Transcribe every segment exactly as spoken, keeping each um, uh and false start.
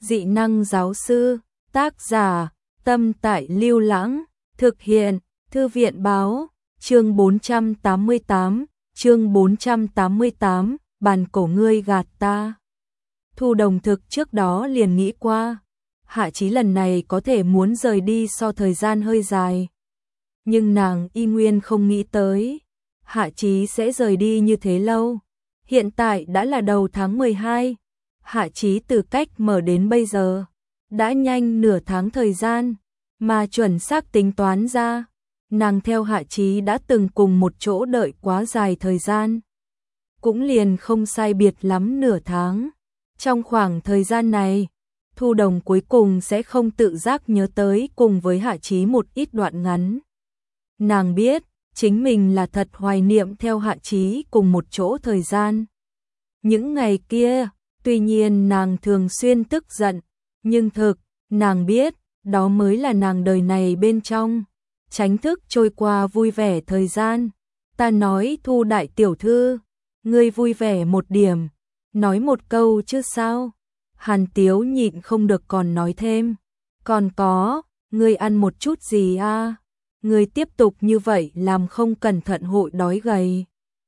Dị năng giáo sư, tác giả, Tâm Tại Lưu Lãng, thực hiện, Thư viện báo, chương bốn trăm tám mươi tám, chương bốn trăm tám mươi tám, bàn cổ ngươi gạt ta. Thu Đồng thực trước đó liền nghĩ qua, Hạ Chí lần này có thể muốn rời đi so thời gian hơi dài. Nhưng nàng y nguyên không nghĩ tới, Hạ Chí sẽ rời đi như thế lâu. Hiện tại đã là đầu tháng mười hai, Hạ Chí từ cách mở đến bây giờ, đã nhanh nửa tháng thời gian, mà chuẩn xác tính toán ra, nàng theo Hạ Chí đã từng cùng một chỗ đợi quá dài thời gian. Cũng liền không sai biệt lắm nửa tháng. Trong khoảng thời gian này, Thu Đồng cuối cùng sẽ không tự giác nhớ tới cùng với Hạ Chí một ít đoạn ngắn. Nàng biết, chính mình là thật hoài niệm theo Hạ Chí cùng một chỗ thời gian. Những ngày kia, tuy nhiên nàng thường xuyên tức giận, nhưng thực, nàng biết, đó mới là nàng đời này bên trong. Tránh thức trôi qua vui vẻ thời gian. Ta nói Thu đại tiểu thư, ngươi vui vẻ một điểm, nói một câu chứ sao. Hàn Tiếu nhịn không được còn nói thêm. Còn có, ngươi ăn một chút gì à? Ngươi tiếp tục như vậy làm không cẩn thận hội đói gầy.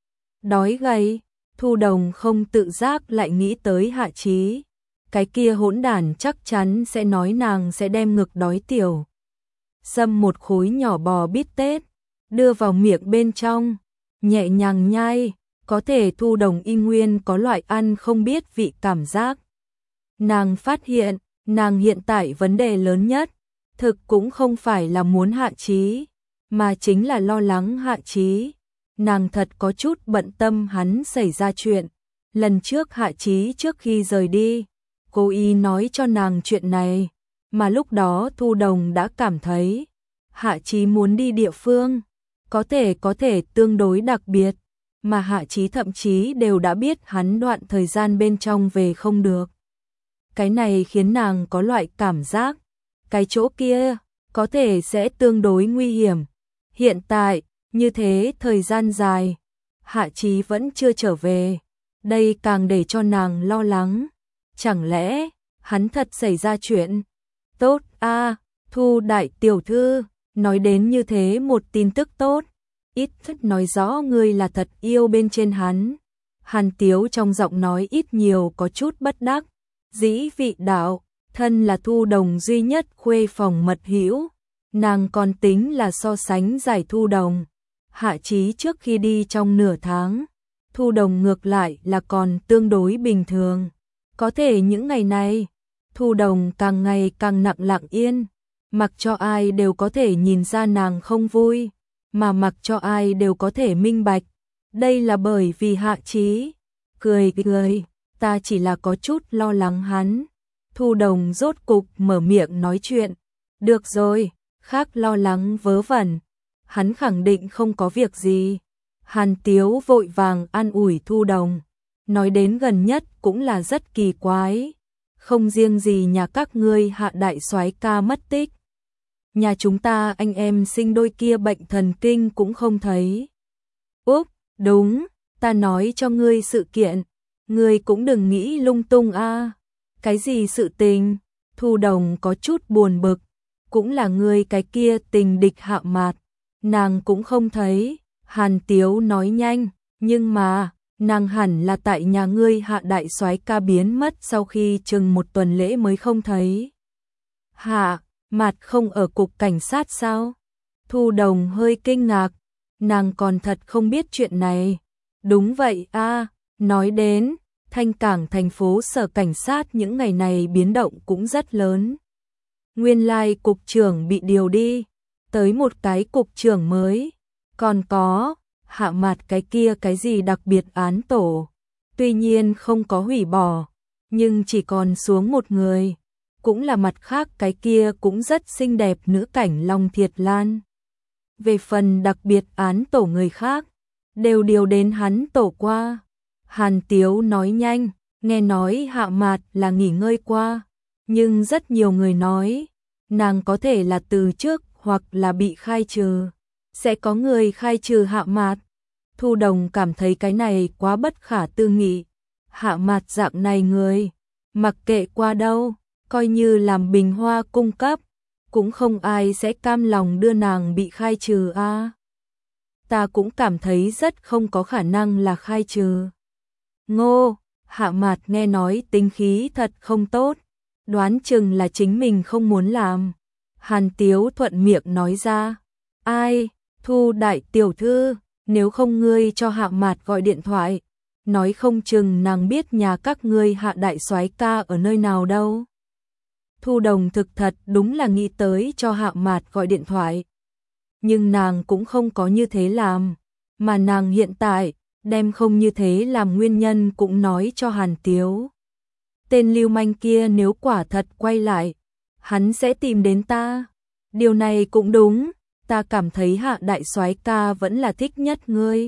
Đói gầy, Thu Đồng không tự giác lại nghĩ tới Hạ Chí. Cái kia hỗn đản chắc chắn sẽ nói nàng sẽ đem ngực đói tiểu. Xâm một khối nhỏ bò bít tết, đưa vào miệng bên trong, nhẹ nhàng nhai, có thể Thu Đồng y nguyên có loại ăn không biết vị cảm giác. Nàng phát hiện, nàng hiện tại vấn đề lớn nhất, thực cũng không phải là muốn Hạ Chí, mà chính là lo lắng Hạ Chí. Nàng thật có chút bận tâm hắn xảy ra chuyện. Lần trước Hạ Chí trước khi rời đi, cô y nói cho nàng chuyện này, mà lúc đó Thu Đồng đã cảm thấy Hạ Chí muốn đi địa phương, có thể có thể tương đối đặc biệt, mà Hạ Chí thậm chí đều đã biết hắn đoạn thời gian bên trong về không được. Cái này khiến nàng có loại cảm giác, cái chỗ kia có thể sẽ tương đối nguy hiểm. Hiện tại, như thế thời gian dài, Hạ Chí vẫn chưa trở về, đây càng để cho nàng lo lắng. Chẳng lẽ, hắn thật xảy ra chuyện? Tốt a, Thu đại tiểu thư, nói đến như thế một tin tức tốt, ít nhất nói rõ ngươi là thật yêu bên trên hắn. Hàn Tiếu trong giọng nói ít nhiều có chút bất đắc dĩ vị đạo, thân là Thu Đồng duy nhất khuê phòng mật hữu, nàng còn tính là so sánh giải Thu Đồng. Hạ Chí trước khi đi trong nửa tháng, Thu Đồng ngược lại là còn tương đối bình thường. Có thể những ngày này, Thu Đồng càng ngày càng nặng lặng yên, mặc cho ai đều có thể nhìn ra nàng không vui, mà mặc cho ai đều có thể minh bạch. Đây là bởi vì Hạ Chí. Cười cười, ta chỉ là có chút lo lắng hắn. Thu Đồng rốt cục mở miệng nói chuyện. Được rồi, khác lo lắng vớ vẩn. Hắn khẳng định không có việc gì. Hàn Tiếu vội vàng an ủi Thu Đồng. Nói đến gần nhất cũng là rất kỳ quái. Không riêng gì nhà các ngươi Hạ đại soái ca mất tích. Nhà chúng ta anh em sinh đôi kia bệnh thần kinh cũng không thấy. Úp, đúng, ta nói cho ngươi sự kiện. Ngươi cũng đừng nghĩ lung tung a. Cái gì sự tình? Thu Đồng có chút buồn bực. Cũng là ngươi cái kia tình địch Hạ Mạt. Nàng cũng không thấy. Hàn Tiếu nói nhanh. Nhưng mà, nàng hẳn là tại nhà ngươi Hạ đại soái ca biến mất sau khi chừng một tuần lễ mới không thấy. Hạ Mạt không ở cục cảnh sát sao? Thu Đồng hơi kinh ngạc. Nàng còn thật không biết chuyện này. Đúng vậy a, nói đến, Thanh Cảng thành phố sở cảnh sát những ngày này biến động cũng rất lớn. Nguyên lai cục trưởng bị điều đi, tới một cái cục trưởng mới. Còn có, Hạ Mạt cái kia cái gì đặc biệt án tổ. Tuy nhiên không có hủy bỏ, nhưng chỉ còn xuống một người. Cũng là mặt khác cái kia cũng rất xinh đẹp nữ cảnh Long Thiệt Lan. Về phần đặc biệt án tổ người khác, đều điều đến hắn tổ qua. Hàn Tiếu nói nhanh, nghe nói Hạ Mạt là nghỉ ngơi qua, nhưng rất nhiều người nói, nàng có thể là từ trước hoặc là bị khai trừ. Sẽ có người khai trừ Hạ Mạt. Thu Đồng cảm thấy cái này quá bất khả tư nghị. Hạ Mạt dạng này người, mặc kệ qua đâu, coi như làm bình hoa cung cấp, cũng không ai sẽ cam lòng đưa nàng bị khai trừ a. À. Ta cũng cảm thấy rất không có khả năng là khai trừ. Ngô, Hạ Mạt nghe nói tính khí thật không tốt, đoán chừng là chính mình không muốn làm. Hàn Tiếu thuận miệng nói ra, ai, Thu đại tiểu thư, nếu không ngươi cho Hạ Mạt gọi điện thoại, nói không chừng nàng biết nhà các ngươi Hạ đại soái ca ở nơi nào đâu. Thu Đồng thực thật đúng là nghĩ tới cho Hạ Mạt gọi điện thoại. Nhưng nàng cũng không có như thế làm, mà nàng hiện tại đem không như thế làm nguyên nhân cũng nói cho Hàn Tiếu. Tên lưu manh kia nếu quả thật quay lại, hắn sẽ tìm đến ta. Điều này cũng đúng, ta cảm thấy Hạ đại soái ca vẫn là thích nhất ngươi.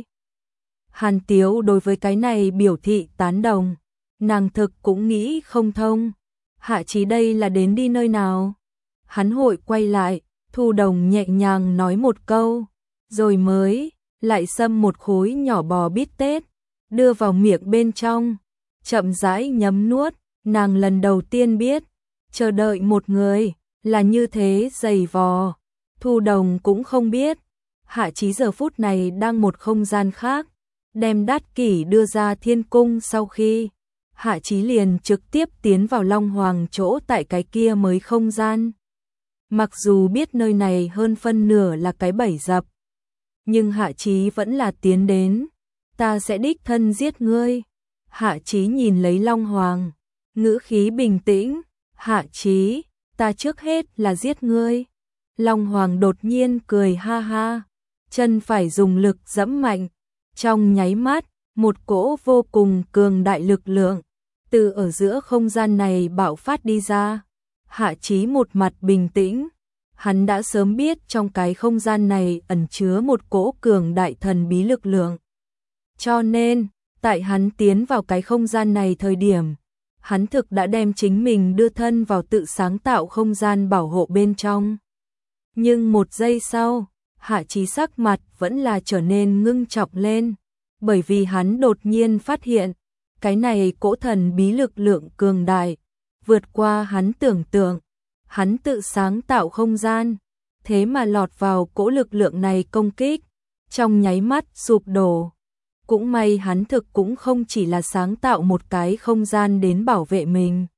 Hàn Tiếu đối với cái này biểu thị tán đồng, nàng thực cũng nghĩ không thông. Hạ Chí đây là đến đi nơi nào? Hắn hội quay lại, Thu Đồng nhẹ nhàng nói một câu, rồi mới lại xâm một khối nhỏ bò bít tết, đưa vào miệng bên trong, chậm rãi nhấm nuốt. Nàng lần đầu tiên biết, chờ đợi một người là như thế dày vò. Thu Đồng cũng không biết, Hạ Chí giờ phút này đang một không gian khác, đem Đát Kỷ đưa ra thiên cung sau khi Hạ Chí liền trực tiếp tiến vào Long Hoàng chỗ tại cái kia mới không gian. Mặc dù biết nơi này hơn phân nửa là cái bẫy dập, nhưng Hạ Chí vẫn là tiến đến. Ta sẽ đích thân giết ngươi. Hạ Chí nhìn lấy Long Hoàng, ngữ khí bình tĩnh. Hạ Chí, ta trước hết là giết ngươi. Long Hoàng đột nhiên cười ha ha, chân phải dùng lực giẫm mạnh. Trong nháy mắt, một cỗ vô cùng cường đại lực lượng từ ở giữa không gian này bạo phát đi ra. Hạ Chí một mặt bình tĩnh, hắn đã sớm biết trong cái không gian này ẩn chứa một cỗ cường đại thần bí lực lượng. Cho nên, tại hắn tiến vào cái không gian này thời điểm, hắn thực đã đem chính mình đưa thân vào tự sáng tạo không gian bảo hộ bên trong. Nhưng một giây sau, Hạ Chí sắc mặt vẫn là trở nên ngưng trọng lên, bởi vì hắn đột nhiên phát hiện, cái này cỗ thần bí lực lượng cường đại, vượt qua hắn tưởng tượng. Hắn tự sáng tạo không gian, thế mà lọt vào cỗ lực lượng này công kích, trong nháy mắt sụp đổ. Cũng may hắn thực cũng không chỉ là sáng tạo một cái không gian đến bảo vệ mình.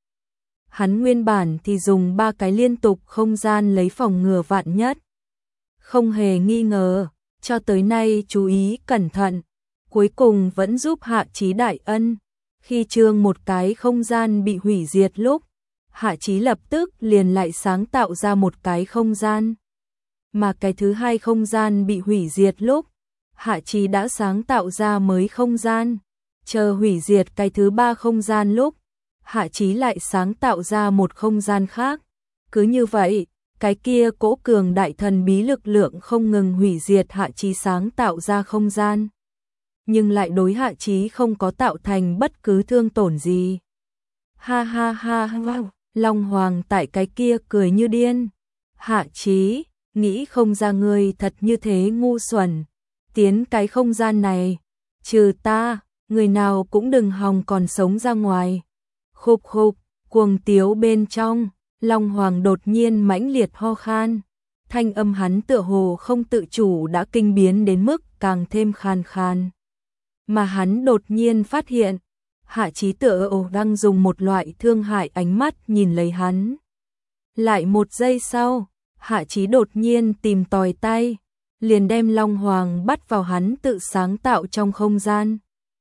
Hắn nguyên bản thì dùng ba cái liên tục không gian lấy phòng ngừa vạn nhất. Không hề nghi ngờ, cho tới nay chú ý cẩn thận, cuối cùng vẫn giúp Hạ Chí đại ân. Khi chương một cái không gian bị hủy diệt lúc, Hạ Chí lập tức liền lại sáng tạo ra một cái không gian. Mà cái thứ hai không gian bị hủy diệt lúc, Hạ Chí đã sáng tạo ra mới không gian. Chờ hủy diệt cái thứ ba không gian lúc, Hạ Chí lại sáng tạo ra một không gian khác. Cứ như vậy, cái kia cỗ cường đại thần bí lực lượng không ngừng hủy diệt Hạ Chí sáng tạo ra không gian. Nhưng lại đối Hạ Chí không có tạo thành bất cứ thương tổn gì. Ha ha ha ha, Long Hoàng tại cái kia cười như điên. Hạ Chí, nghĩ không ra ngươi thật như thế ngu xuẩn. Tiến cái không gian này, trừ ta, người nào cũng đừng hòng còn sống ra ngoài. Khục khục, cuồng tiếu bên trong, Long Hoàng đột nhiên mãnh liệt ho khan. Thanh âm hắn tựa hồ không tự chủ đã kinh biến đến mức càng thêm khan khan. Mà hắn đột nhiên phát hiện, Hạ Chí tựa ồ đang dùng một loại thương hại ánh mắt nhìn lấy hắn. Lại một giây sau, Hạ Chí đột nhiên tìm tòi tay, liền đem Long Hoàng bắt vào hắn tự sáng tạo trong không gian.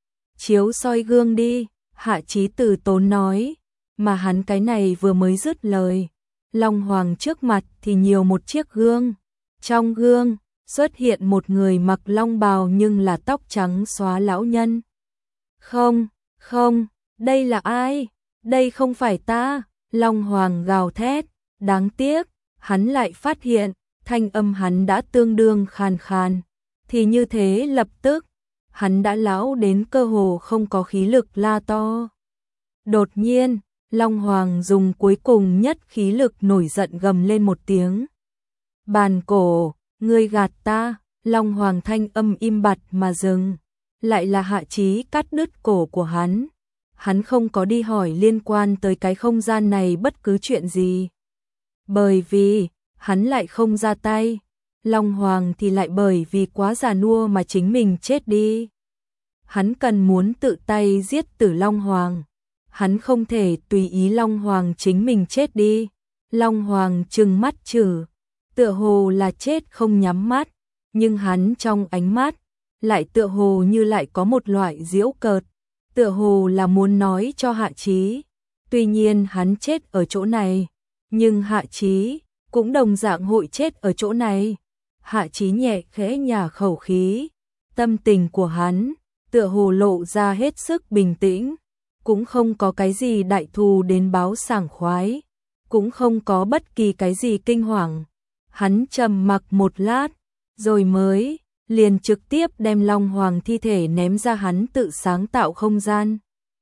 Chiếu soi gương đi, Hạ Chí từ tốn nói, mà hắn cái này vừa mới dứt lời. Long Hoàng trước mặt thì nhiều một chiếc gương. Trong gương, xuất hiện một người mặc long bào nhưng là tóc trắng xóa lão nhân. Không, không, đây là ai? Đây không phải ta. Long Hoàng gào thét, đáng tiếc, hắn lại phát hiện, thanh âm hắn đã tương đương khàn khàn. Thì như thế lập tức, hắn đã lão đến cơ hồ không có khí lực la to. Đột nhiên, Long Hoàng dùng cuối cùng nhất khí lực nổi giận gầm lên một tiếng. Bàn cổ, ngươi gạt ta. Long Hoàng thanh âm im bặt mà dừng. Lại là Hạ Chí cắt đứt cổ của hắn. hắn không có đi hỏi liên quan tới cái không gian này bất cứ chuyện gì. Bởi vì, hắn lại không ra tay. Long Hoàng thì lại bởi vì quá già nua mà chính mình chết đi. Hắn cần muốn tự tay giết Tử Long Hoàng. Hắn không thể tùy ý Long Hoàng chính mình chết đi. Long Hoàng trừng mắt chử, tựa hồ là chết không nhắm mắt, nhưng hắn trong ánh mắt lại tựa hồ như lại có một loại giễu cợt, tựa hồ là muốn nói cho Hạ Chí. Tuy nhiên hắn chết ở chỗ này, nhưng Hạ Chí cũng đồng dạng hội chết ở chỗ này. Hạ Chí nhẹ khẽ nhả khẩu khí, tâm tình của hắn tựa hồ lộ ra hết sức bình tĩnh, cũng không có cái gì đại thù đến báo sảng khoái, cũng không có bất kỳ cái gì kinh hoàng. Hắn trầm mặc một lát, rồi mới liền trực tiếp đem Long Hoàng thi thể ném ra hắn tự sáng tạo không gian.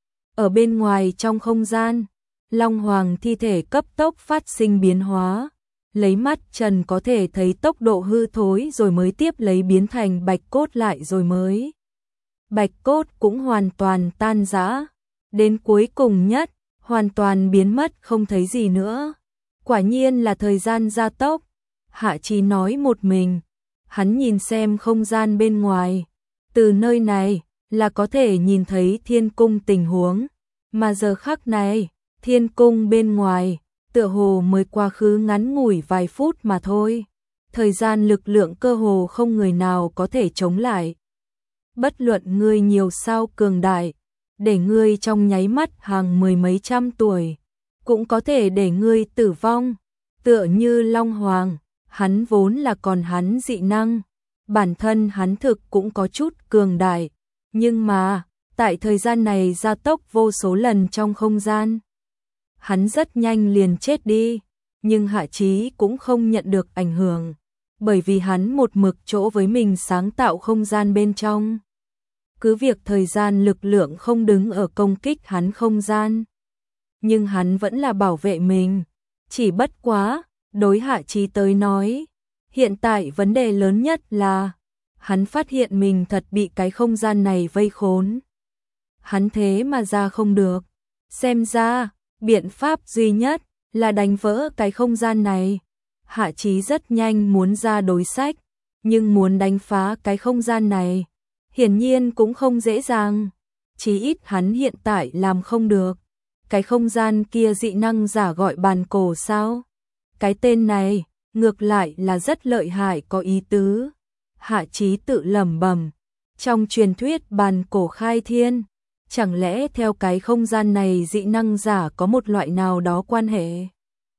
Ở bên ngoài trong không gian, Long Hoàng thi thể cấp tốc phát sinh biến hóa, lấy mắt trần có thể thấy tốc độ hư thối, rồi mới tiếp lấy biến thành bạch cốt, lại rồi mới bạch cốt cũng hoàn toàn tan rã, đến cuối cùng nhất hoàn toàn biến mất không thấy gì nữa. Quả nhiên là thời gian gia tốc, Hạ Chí nói một mình. Hắn nhìn xem không gian bên ngoài, từ nơi này là có thể nhìn thấy thiên cung tình huống, mà giờ khắc này, thiên cung bên ngoài tựa hồ mới quá khứ ngắn ngủi vài phút mà thôi. Thời gian lực lượng cơ hồ không người nào có thể chống lại. Bất luận ngươi nhiều sao cường đại, để ngươi trong nháy mắt hàng mười mấy trăm tuổi, cũng có thể để ngươi tử vong. Tựa như Long Hoàng, hắn vốn là còn hắn dị năng, bản thân hắn thực cũng có chút cường đại, nhưng mà, tại thời gian này gia tốc vô số lần trong không gian, hắn rất nhanh liền chết đi, nhưng Hạ Chí cũng không nhận được ảnh hưởng, bởi vì hắn một mực chỗ với mình sáng tạo không gian bên trong. Cứ việc thời gian lực lượng không đứng ở công kích hắn không gian, nhưng hắn vẫn là bảo vệ mình. Chỉ bất quá, đối Hạ Chí tới nói, hiện tại vấn đề lớn nhất là hắn phát hiện mình thật bị cái không gian này vây khốn. Hắn thế mà ra không được. Xem ra, biện pháp duy nhất là đánh vỡ cái không gian này. Hạ Chí rất nhanh muốn ra đối sách, nhưng muốn đánh phá cái không gian này, hiển nhiên cũng không dễ dàng. Chí ít hắn hiện tại làm không được. Cái không gian kia dị năng giả gọi bàn cổ sao? Cái tên này, ngược lại là rất lợi hại có ý tứ. Hạ Chí tự lẩm bẩm, trong truyền thuyết bàn cổ khai thiên, chẳng lẽ theo cái không gian này dị năng giả có một loại nào đó quan hệ?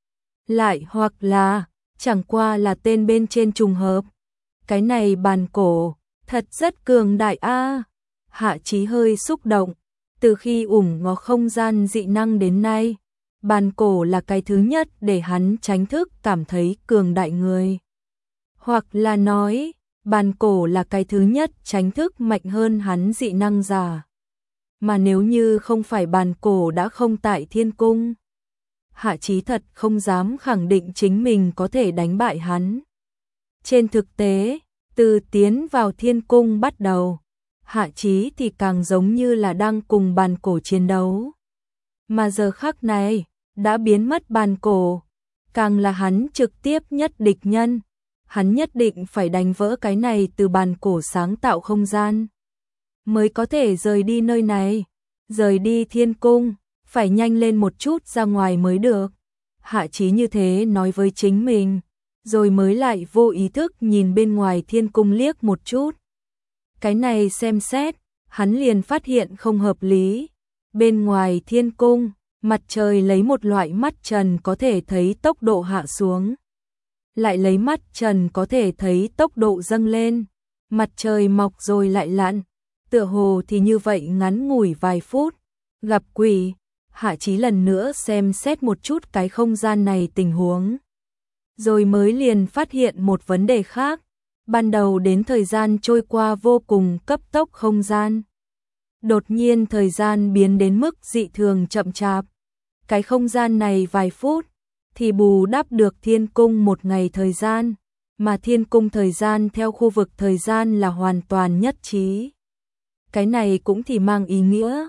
Lại hoặc là, chẳng qua là tên bên trên trùng hợp. Cái này bàn cổ, thật rất cường đại a. Hạ Chí hơi xúc động, từ khi ủng ngó không gian dị năng đến nay, bàn cổ là cái thứ nhất để hắn tránh thức cảm thấy cường đại người. Hoặc là nói, bàn cổ là cái thứ nhất tránh thức mạnh hơn hắn dị năng giả. Mà nếu như không phải bàn cổ đã không tại thiên cung, Hạ Chí thật không dám khẳng định chính mình có thể đánh bại hắn. Trên thực tế, từ tiến vào thiên cung bắt đầu, Hạ Chí thì càng giống như là đang cùng bàn cổ chiến đấu. Mà giờ khắc này, đã biến mất bàn cổ, càng là hắn trực tiếp nhất địch nhân. Hắn nhất định phải đánh vỡ cái này từ bàn cổ sáng tạo không gian, mới có thể rời đi nơi này, rời đi thiên cung, phải nhanh lên một chút ra ngoài mới được. Hạ Chí như thế nói với chính mình, rồi mới lại vô ý thức nhìn bên ngoài thiên cung liếc một chút. Cái này xem xét, hắn liền phát hiện không hợp lý. Bên ngoài thiên cung, mặt trời lấy một loại mắt trần có thể thấy tốc độ hạ xuống, lại lấy mắt trần có thể thấy tốc độ dâng lên. Mặt trời mọc rồi lại lặn, tựa hồ thì như vậy ngắn ngủi vài phút. Gặp quỷ, Hạ Chí lần nữa xem xét một chút cái không gian này tình huống, rồi mới liền phát hiện một vấn đề khác. Ban đầu đến thời gian trôi qua vô cùng cấp tốc không gian, đột nhiên thời gian biến đến mức dị thường chậm chạp. Cái không gian này vài phút thì bù đắp được thiên cung một ngày thời gian, mà thiên cung thời gian theo khu vực thời gian là hoàn toàn nhất trí. Cái này cũng thì mang ý nghĩa,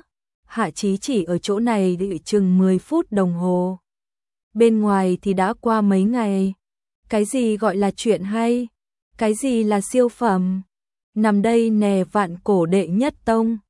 Hạ Chí chỉ ở chỗ này đợi chừng mười phút đồng hồ. Bên ngoài thì đã qua mấy ngày. Cái gì gọi là chuyện hay? Cái gì là siêu phẩm? Nằm đây nè, vạn cổ đệ nhất tông.